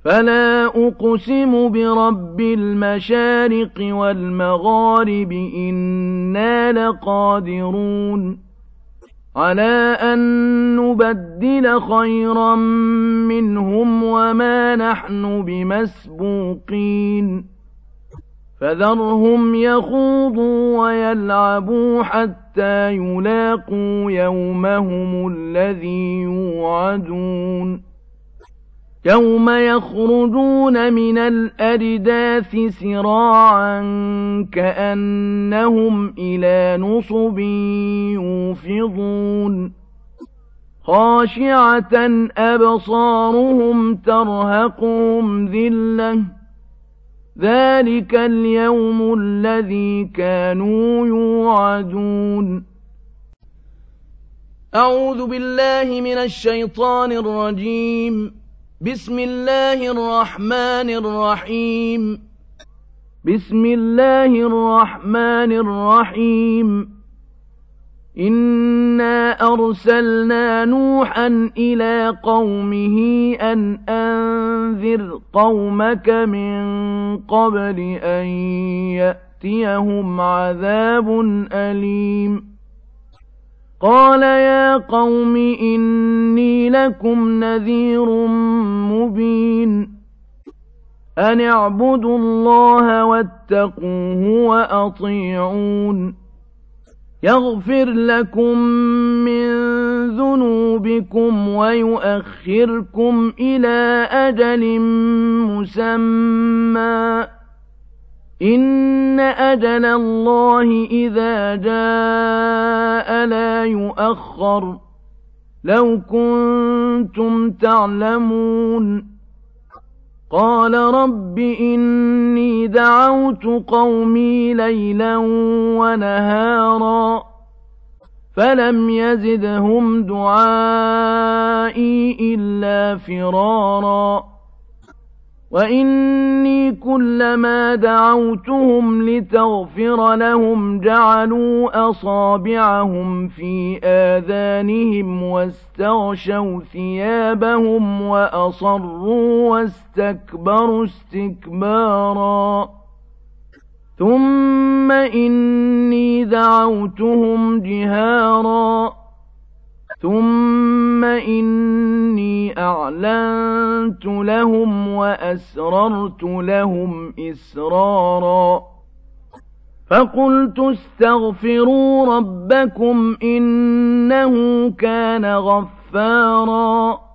فلا أقسم برب المشارق والمغارب إنا لقادرون على أن نبدل خيرا منهم وما نحن بمسبوقين فذرهم يخوضوا ويلعبوا حتى يلاقوا يومهم الذي يوعدون يوم يخرجون من الأجداث سراعا كأنهم إلى نصب يوفضون خاشعة أبصارهم ترهقهم ذلة ذلك اليوم الذي كانوا يوعدون. أعوذ بالله من الشيطان الرجيم. بسم الله الرحمن الرحيم. بسم الله الرحمن الرحيم. إنا أرسلنا نوحا إلى قومه أن أنذر قومك من قبل أن يأتيهم عذاب أليم. قال يا قوم إني لكم نذير مبين أن اعبدوا الله واتقوه وأطيعون يغفر لكم من ذنوبكم ويؤخركم إلى أجل مسمى إن أجل الله إذا جاء لا يؤخر لو كنتم تعلمون. قال رب إني دعوت قومي ليلا ونهارا فلم يزدهم دعائي إلا فرارا وإني كلما دعوتهم لتغفر لهم جعلوا أصابعهم في آذانهم واستغشوا ثيابهم وأصروا واستكبروا استكبارا ثم إني دعوتهم جهارا ثم إني أعلنت لهم وأسررت لهم إسرارا فقلت استغفروا ربكم إنه كان غفارا